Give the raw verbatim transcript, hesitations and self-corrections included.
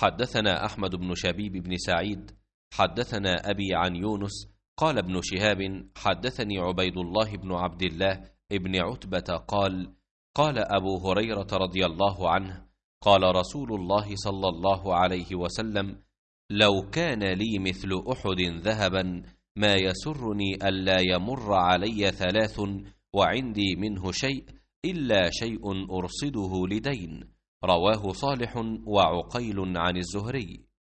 حدثنا أحمد بن شبيب بن سعيد حدثنا أبي عن يونس قال ابن شهاب حدثني عبيد الله بن عبد الله ابن عتبة قال قال أبو هريرة رضي الله عنه قال رسول الله صلى الله عليه وسلم لو كان لي مثل أحد ذهبا ما يسرني ألا يمر علي ثلاث وعندي منه شيء إلا شيء أرصده لدين. رواه صالح وعقيل عن الزهري.